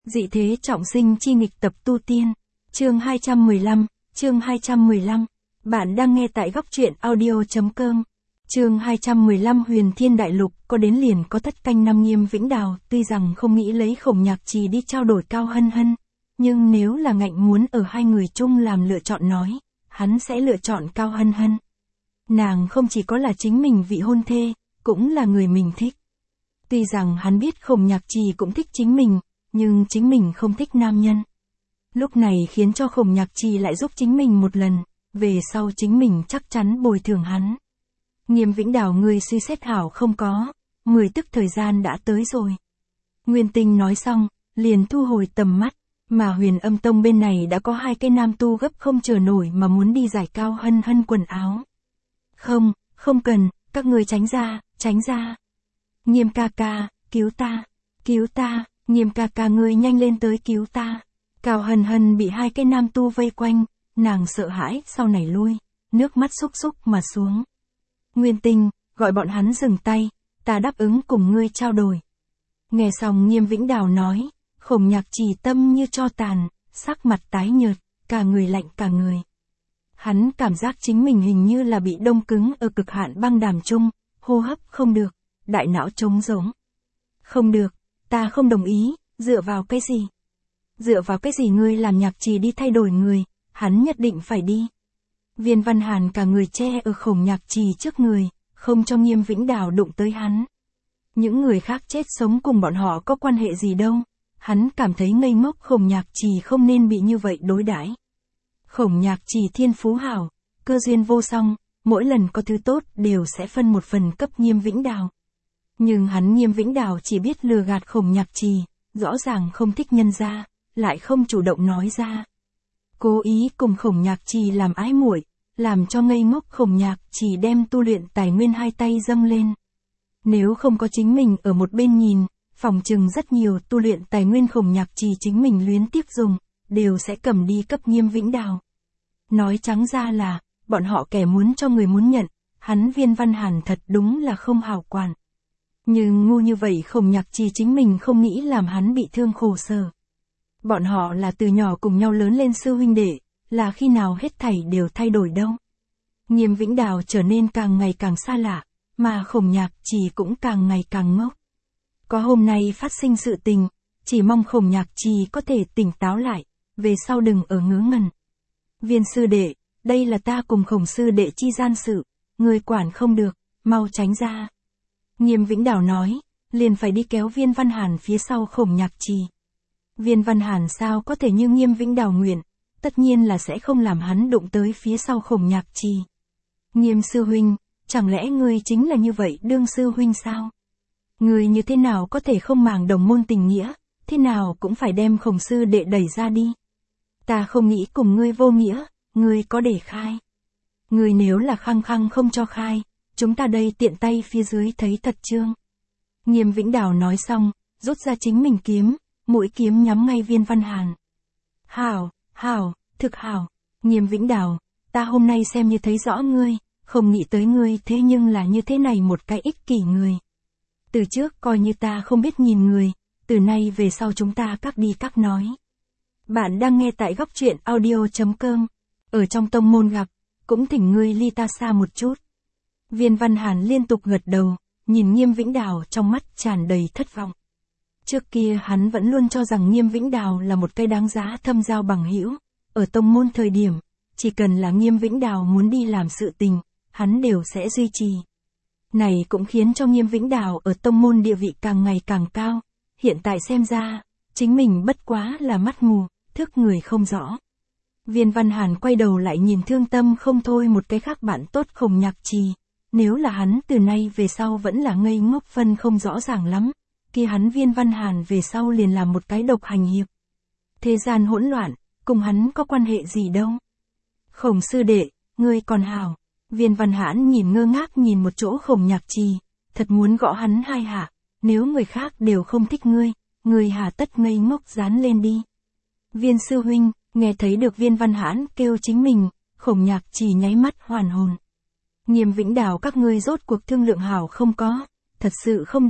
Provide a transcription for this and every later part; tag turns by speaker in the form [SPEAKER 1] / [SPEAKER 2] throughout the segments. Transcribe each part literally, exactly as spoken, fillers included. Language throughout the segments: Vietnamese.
[SPEAKER 1] Dị thế trọng sinh chi nghịch tập tu tiên. Chương hai trăm mười lăm, chương hai trăm mười lăm. Bạn đang nghe tại góc truyện audio.com. Chương hai trăm mười lăm Huyền Thiên Đại Lục, có đến liền có thất canh năm Nghiêm Vĩnh Đào, tuy rằng không nghĩ lấy Khổng Nhạc Trì đi trao đổi Cao Hân Hân, nhưng nếu là ngạnh muốn ở hai người chung làm lựa chọn nói, hắn sẽ lựa chọn Cao Hân Hân. Nàng không chỉ có là chính mình vị hôn thê, cũng là người mình thích. Tuy rằng hắn biết Khổng Nhạc Trì cũng thích chính mình, nhưng chính mình không thích nam nhân. Lúc này khiến cho Khổng Nhạc Trì lại giúp chính mình một lần, về sau chính mình chắc chắn bồi thường hắn. Nghiêm Vĩnh Đào, ngươi suy xét hảo không có, mười tức thời gian đã tới rồi. Nguyên Tinh nói xong, liền thu hồi tầm mắt, mà Huyền Âm Tông bên này đã có hai cái nam tu gấp không chờ nổi mà muốn đi giải Cao Hân Hân quần áo. Không, không cần, các ngươi tránh ra, tránh ra. Nghiêm ca ca, cứu ta, cứu ta, Nghiêm ca ca ngươi nhanh lên tới cứu ta. Cao Hân Hân bị hai cái nam tu vây quanh, nàng sợ hãi sau này lui, nước mắt xúc xúc mà xuống. Nguyên Tinh, gọi bọn hắn dừng tay, ta đáp ứng cùng ngươi trao đổi. Nghe xong Nghiêm Vĩnh Đào nói, Khổng Nhạc Trì tâm như tro tàn, sắc mặt tái nhợt, cả người lạnh cả người. Hắn cảm giác chính mình hình như là bị đông cứng ở cực hạn băng đàm chung, hô hấp không được, đại não trống rỗng. Không được, ta không đồng ý, dựa vào cái gì? Dựa vào cái gì ngươi làm Nhạc Trì đi thay đổi người, hắn nhất định phải đi. Viên Văn Hàn cả người che ở Khổng Nhạc Trì trước người, không cho Nghiêm Vĩnh Đào đụng tới hắn. Những người khác chết sống cùng bọn họ có quan hệ gì đâu, hắn cảm thấy ngây ngốc. Khổng Nhạc Trì không nên bị như vậy đối đãi. Khổng Nhạc Trì thiên phú hảo, cơ duyên vô song, mỗi lần có thứ tốt đều sẽ phân một phần cấp Nghiêm Vĩnh Đào. Nhưng hắn Nghiêm Vĩnh Đào chỉ biết lừa gạt Khổng Nhạc Trì, rõ ràng không thích nhân ra, lại không chủ động nói ra. Cố ý cùng Khổng Nhạc Trì làm ái muội, làm cho ngây ngốc Khổng Nhạc Trì đem tu luyện tài nguyên hai tay dâng lên. Nếu không có chính mình ở một bên nhìn, phòng chừng rất nhiều tu luyện tài nguyên Khổng Nhạc Trì chính mình luyến tiếc dùng, đều sẽ cầm đi cấp Nghiêm Vĩnh Đào. Nói trắng ra là, bọn họ kẻ muốn cho người muốn nhận, hắn Viên Văn Hàn thật đúng là không hảo quản. Nhưng ngu như vậy Khổng Nhạc Trì chính mình không nghĩ làm hắn bị thương khổ sở. Bọn họ là từ nhỏ cùng nhau lớn lên sư huynh đệ, là khi nào hết thảy đều thay đổi đâu. Nghiêm Vĩnh Đào trở nên càng ngày càng xa lạ, mà Khổng Nhạc Trì cũng càng ngày càng ngốc. Có hôm nay phát sinh sự tình, chỉ mong Khổng Nhạc Trì có thể tỉnh táo lại, về sau đừng ở ngớ ngẩn. Viên sư đệ, đây là ta cùng Khổng sư đệ chi gian sự, người quản không được, mau tránh ra. Nghiêm Vĩnh Đào nói, liền phải đi kéo Viên Văn Hàn phía sau Khổng Nhạc Trì. Viên Văn Hàn sao có thể như Nghiêm Vĩnh Đào nguyện, tất nhiên là sẽ không làm hắn đụng tới phía sau Khổng Nhạc Trì. Nghiêm sư huynh, chẳng lẽ ngươi chính là như vậy đương sư huynh sao? Ngươi như thế nào có thể không màng đồng môn tình nghĩa, thế nào cũng phải đem Khổng sư đệ đẩy ra đi. Ta không nghĩ cùng ngươi vô nghĩa, ngươi có để khai. Ngươi nếu là khăng khăng không cho khai, chúng ta đây tiện tay phía dưới thấy thật chương. Nghiêm Vĩnh Đào nói xong, rút ra chính mình kiếm, mũi kiếm nhắm ngay Viên Văn Hàn. Hảo, hảo, thực hảo, Nghiêm Vĩnh Đào, ta hôm nay xem như thấy rõ ngươi, không nghĩ tới ngươi thế nhưng là như thế này một cái ích kỷ người. Từ trước coi như ta không biết nhìn người, từ nay về sau chúng ta các đi các nói. Bạn đang nghe tại góc truyện audio.com, ở trong tông môn gặp, cũng thỉnh ngươi ly ta xa một chút. Viên Văn Hàn liên tục gật đầu, nhìn Nghiêm Vĩnh Đào trong mắt tràn đầy thất vọng. Trước kia hắn vẫn luôn cho rằng Nghiêm Vĩnh Đào là một cây đáng giá thâm giao bằng hữu, ở tông môn thời điểm, chỉ cần là Nghiêm Vĩnh Đào muốn đi làm sự tình, hắn đều sẽ duy trì. Này cũng khiến cho Nghiêm Vĩnh Đào ở tông môn địa vị càng ngày càng cao, hiện tại xem ra, chính mình bất quá là mắt mù, thức người không rõ. Viên Văn Hàn quay đầu lại nhìn thương tâm không thôi một cái khác bạn tốt Khổng Nhạc Trì, nếu là hắn từ nay về sau vẫn là ngây ngốc phân không rõ ràng lắm, kia hắn Viên Văn Hàn về sau liền làm một cái độc hành hiệp. Thế gian hỗn loạn, cùng hắn có quan hệ gì đâu. Khổng sư đệ, ngươi còn hảo. Viên Văn Hãn nhìn ngơ ngác nhìn một chỗ Khổng Nhạc Trì, thật muốn gõ hắn hai hạ, nếu người khác đều không thích ngươi, ngươi hà tất ngây ngốc dán lên đi. Viên sư huynh, nghe thấy được Viên Văn Hãn kêu chính mình, Khổng Nhạc Trì nháy mắt hoàn hồn. Nghiêm Vĩnh Đào, các ngươi rốt cuộc thương lượng hảo không có, thật sự không được,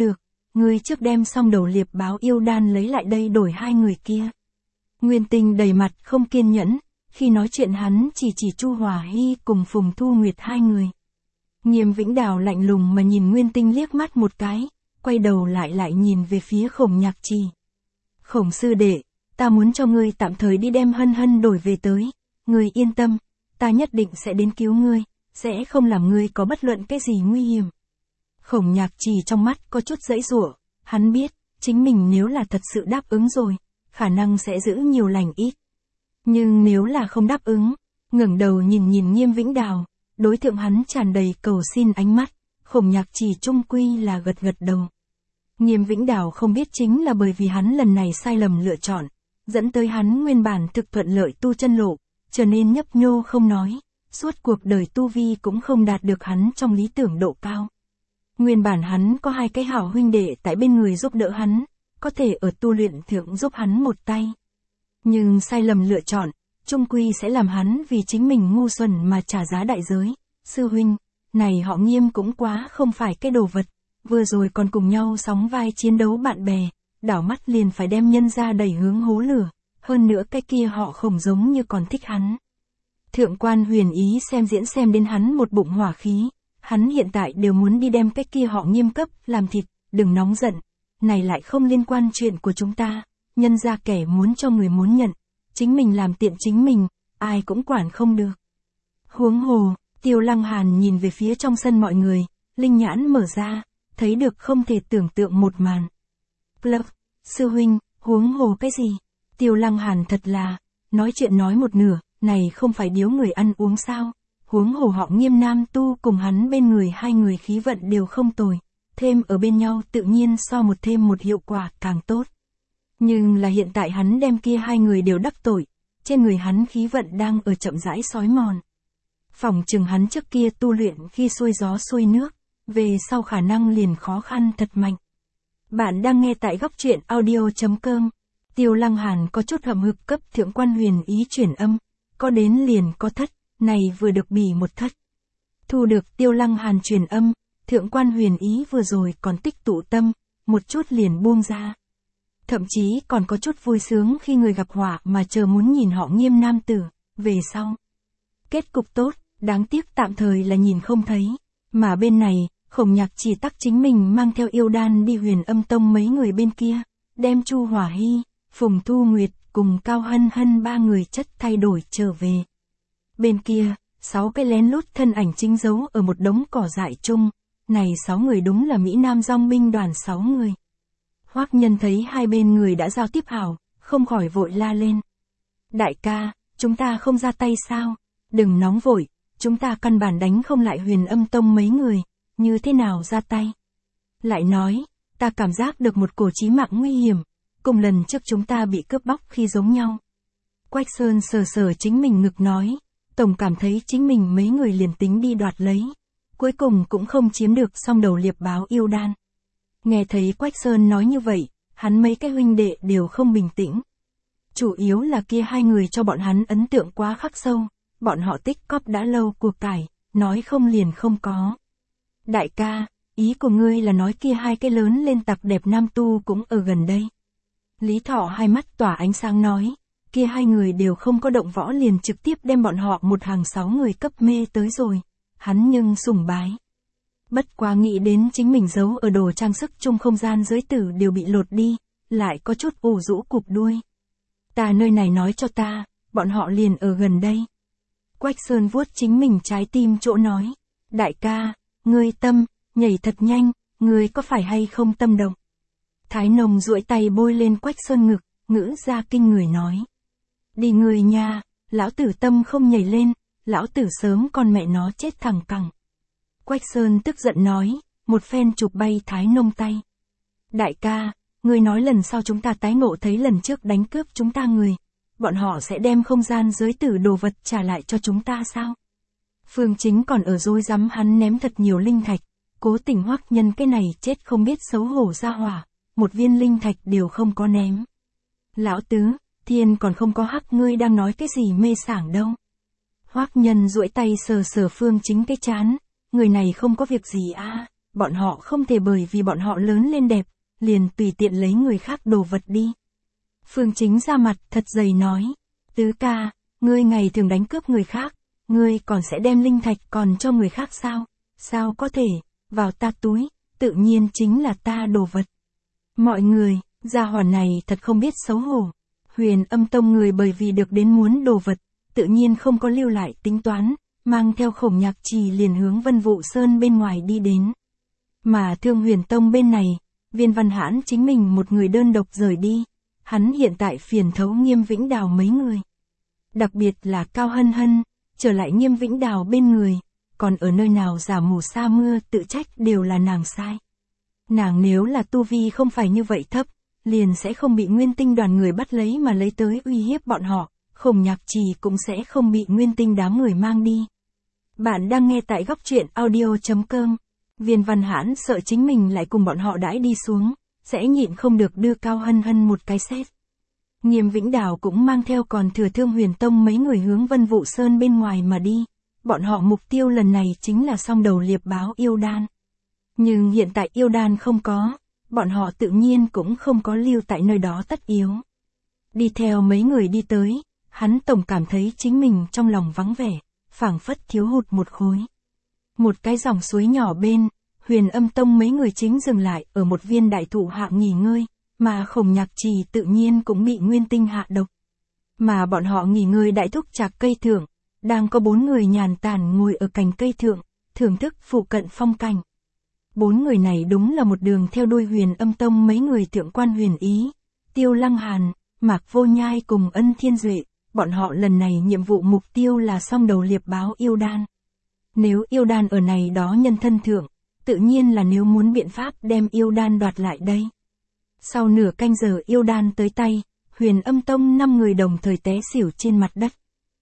[SPEAKER 1] ngươi trước đem xong đầu liệp báo yêu đan lấy lại đây đổi hai người kia. Nguyên Tinh đầy mặt không kiên nhẫn, khi nói chuyện hắn chỉ chỉ Chu Hòa Hy cùng Phùng Thu Nguyệt hai người. Nghiêm Vĩnh Đào lạnh lùng mà nhìn Nguyên Tinh liếc mắt một cái, quay đầu lại lại nhìn về phía Khổng Nhạc Trì. Khổng sư đệ, ta muốn cho ngươi tạm thời đi đem Hân Hân đổi về tới, ngươi yên tâm, ta nhất định sẽ đến cứu ngươi, sẽ không làm ngươi có bất luận cái gì nguy hiểm. Khổng Nhạc Trì trong mắt có chút giãy giụa, hắn biết, chính mình nếu là thật sự đáp ứng rồi, khả năng sẽ giữ nhiều lành ít. Nhưng nếu là không đáp ứng, ngẩng đầu nhìn nhìn Nghiêm Vĩnh Đào, đối tượng hắn tràn đầy cầu xin ánh mắt, Khổng Nhạc Trì trung quy là gật gật đầu. Nghiêm Vĩnh Đào không biết chính là bởi vì hắn lần này sai lầm lựa chọn, dẫn tới hắn nguyên bản thực thuận lợi tu chân lộ, trở nên nhấp nhô không nói, suốt cuộc đời tu vi cũng không đạt được hắn trong lý tưởng độ cao. Nguyên bản hắn có hai cái hảo huynh đệ tại bên người giúp đỡ hắn, có thể ở tu luyện thượng giúp hắn một tay. Nhưng sai lầm lựa chọn, trung quy sẽ làm hắn vì chính mình ngu xuẩn mà trả giá đại giới. Sư huynh, này họ Nghiêm cũng quá không phải cái đồ vật, vừa rồi còn cùng nhau sóng vai chiến đấu bạn bè, đảo mắt liền phải đem nhân ra đẩy hướng hố lửa, hơn nữa cái kia họ Khổng giống như còn thích hắn. Thượng quan Huyền Ý xem diễn xem đến hắn một bụng hỏa khí, hắn hiện tại đều muốn đi đem cái kia họ Nghiêm cấp làm thịt, đừng nóng giận, này lại không liên quan chuyện của chúng ta, nhân ra kẻ muốn cho người muốn nhận, chính mình làm tiện chính mình, ai cũng quản không được. Huống hồ, Tiêu Lăng Hàn nhìn về phía trong sân mọi người, linh nhãn mở ra, thấy được không thể tưởng tượng một màn. Plug, sư huynh, huống hồ cái gì? Tiêu Lăng Hàn thật là, nói chuyện nói một nửa, này không phải điếu người ăn uống sao? Huống hồ họ Nghiêm nam tu cùng hắn bên người hai người khí vận đều không tồi, thêm ở bên nhau tự nhiên so một thêm một hiệu quả càng tốt. Nhưng là hiện tại hắn đem kia hai người đều đắc tội, trên người hắn khí vận đang ở chậm rãi xói mòn. Phỏng chừng hắn trước kia tu luyện khi xuôi gió xuôi nước, về sau khả năng liền khó khăn thật mạnh. Bạn đang nghe tại góc truyện audio.com. Tiêu Lăng Hàn có chút hậm hực cấp Thượng quan Huyền Ý chuyển âm, có đến liền có thất, này vừa được bì một thất. Thu được Tiêu Lăng Hàn truyền âm, Thượng quan Huyền Ý vừa rồi còn tích tụ tâm, một chút liền buông ra. Thậm chí còn có chút vui sướng khi người gặp họa mà chờ muốn nhìn họ Nghiêm nam tử, về sau. Kết cục tốt, đáng tiếc tạm thời là nhìn không thấy, mà bên này, Khổng Nhạc chỉ tắc chính mình mang theo yêu đan đi Huyền Âm Tông mấy người bên kia, đem Chu Hòa Hy, Phùng Thu Nguyệt cùng Cao Hân Hân ba người chất thay đổi trở về. Bên kia, sáu cái lén lút thân ảnh chính giấu ở một đống cỏ dại chung, này sáu người đúng là Mỹ Nam dòng binh đoàn sáu người. Hoắc Nhân thấy hai bên người đã giao tiếp hảo, không khỏi vội la lên. Đại ca, chúng ta không ra tay sao? Đừng nóng vội, chúng ta căn bản đánh không lại Huyền Âm Tông mấy người, như thế nào ra tay? Lại nói, ta cảm giác được một cổ chí mạng nguy hiểm, cùng lần trước chúng ta bị cướp bóc khi giống nhau. Quách Sơn sờ sờ chính mình ngực nói, tổng cảm thấy chính mình mấy người liền tính đi đoạt lấy, cuối cùng cũng không chiếm được song đầu liệp báo yêu đan. Nghe thấy Quách Sơn nói như vậy, hắn mấy cái huynh đệ đều không bình tĩnh. Chủ yếu là kia hai người cho bọn hắn ấn tượng quá khắc sâu, bọn họ tích cóp đã lâu cuộc cải, nói không liền không có. Đại ca, ý của ngươi là nói kia hai cái lớn lên tặc đẹp nam tu cũng ở gần đây. Lý Thọ hai mắt tỏa ánh sáng nói, kia hai người đều không có động võ liền trực tiếp đem bọn họ một hàng sáu người cấp mê tới rồi, hắn nhưng sùng bái. Bất quá nghĩ đến chính mình giấu ở đồ trang sức chung không gian giới tử đều bị lột đi, lại có chút ủ rũ cụp đuôi. Ta nơi này nói cho ta, bọn họ liền ở gần đây. Quách Sơn vuốt chính mình trái tim chỗ nói, đại ca, ngươi tâm, nhảy thật nhanh, ngươi có phải hay không tâm động? Thái Nông duỗi tay bôi lên Quách Sơn ngực, ngữ ra kinh người nói. Đi người nha, lão tử tâm không nhảy lên, lão tử sớm con mẹ nó chết thẳng cẳng. Quách Sơn tức giận nói, một phen chụp bay Thái Nông tay. Đại ca, ngươi nói lần sau chúng ta tái ngộ thấy lần trước đánh cướp chúng ta người, bọn họ sẽ đem không gian giới tử đồ vật trả lại cho chúng ta sao? Phương Chính còn ở dối rắm hắn ném thật nhiều linh thạch, cố tình Hoắc Nhân cái này chết không biết xấu hổ ra hỏa, một viên linh thạch đều không có ném. Lão tứ, thiên còn không có hắc ngươi đang nói cái gì mê sảng đâu. Hoắc Nhân duỗi tay sờ sờ Phương Chính cái chán, người này không có việc gì à, bọn họ không thể bởi vì bọn họ lớn lên đẹp, liền tùy tiện lấy người khác đồ vật đi. Phương Chính ra mặt thật dày nói, tứ ca, ngươi ngày thường đánh cướp người khác, ngươi còn sẽ đem linh thạch còn cho người khác sao? Sao có thể, vào ta túi, tự nhiên chính là ta đồ vật. Mọi người, gia hỏa này thật không biết xấu hổ. Huyền Âm Tông người bởi vì được đến muốn đồ vật, tự nhiên không có lưu lại tính toán, mang theo Khổng Nhạc Trì liền hướng Vân Vũ Sơn bên ngoài đi đến. Mà Thương Huyền Tông bên này, Viên Văn Hãn chính mình một người đơn độc rời đi, hắn hiện tại phiền thấu Nghiêm Vĩnh Đào mấy người. Đặc biệt là Cao Hân Hân, trở lại Nghiêm Vĩnh Đào bên người, còn ở nơi nào giả mù sa mưa tự trách đều là nàng sai. Nàng nếu là tu vi không phải như vậy thấp, liền sẽ không bị Nguyên Tinh đoàn người bắt lấy mà lấy tới uy hiếp bọn họ, Khổng Nhạc Trì cũng sẽ không bị Nguyên Tinh đám người mang đi. Bạn đang nghe tại góc truyện audio chấm com. Viên Văn Hãn sợ chính mình lại cùng bọn họ đãi đi xuống, sẽ nhịn không được đưa Cao Hân Hân một cái xét. Nghiêm Vĩnh Đào cũng mang theo còn thừa Thương Huyền Tông mấy người hướng Vân Vũ Sơn bên ngoài mà đi. Bọn họ mục tiêu lần này chính là song đầu liệp báo yêu đan. Nhưng hiện tại yêu đan không có, bọn họ tự nhiên cũng không có lưu tại nơi đó tất yếu. Đi theo mấy người đi tới, hắn tổng cảm thấy chính mình trong lòng vắng vẻ, phảng phất thiếu hụt một khối. Một cái dòng suối nhỏ bên, Huyền Âm Tông mấy người chính dừng lại ở một viên đại thụ hạ nghỉ ngơi, mà Khổng Nhạc Trì tự nhiên cũng bị Nguyên Tinh hạ độc. Mà bọn họ nghỉ ngơi đại thúc trạc cây thượng, đang có bốn người nhàn tản ngồi ở cành cây thượng, thưởng thức phụ cận phong cảnh. Bốn người này đúng là một đường theo đuôi Huyền Âm Tông mấy người thượng quan Huyền Ý, Tiêu Lăng Hàn, Mạc Vô Nhai cùng Ân Thiên Duệ, bọn họ lần này nhiệm vụ mục tiêu là song đầu liệp báo yêu đan. Nếu yêu đan ở này đó nhân thân thượng, tự nhiên là nếu muốn biện pháp đem yêu đan đoạt lại đây. Sau nửa canh giờ yêu đan tới tay, Huyền Âm Tông năm người đồng thời té xỉu trên mặt đất.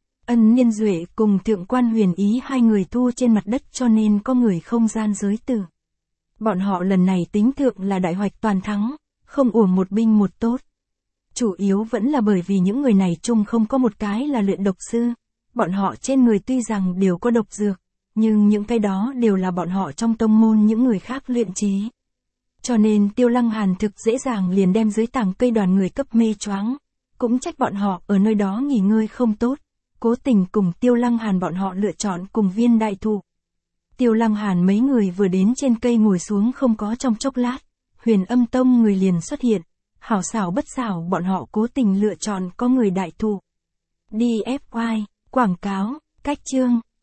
[SPEAKER 1] Ân Niên Duệ cùng thượng quan Huyền Ý hai người thu trên mặt đất cho nên có người không gian giới tử. Bọn họ lần này tính thượng là đại hoạch toàn thắng, không uổng một binh một tốt. Chủ yếu vẫn là bởi vì những người này chung không có một cái là luyện độc sư. Bọn họ trên người tuy rằng đều có độc dược, nhưng những cái đó đều là bọn họ trong tông môn những người khác luyện chế. Cho nên Tiêu Lăng Hàn thực dễ dàng liền đem dưới tàng cây đoàn người cấp mê choáng. Cũng trách bọn họ ở nơi đó nghỉ ngơi không tốt, cố tình cùng Tiêu Lăng Hàn bọn họ lựa chọn cùng viên đại thụ. Tiêu Lăng Hàn mấy người vừa đến trên cây ngồi xuống không có trong chốc lát, Huyền Âm Tông người liền xuất hiện, hảo xảo bất xảo bọn họ cố tình lựa chọn có người đại thụ. đi ép oai, quảng cáo, cách chương.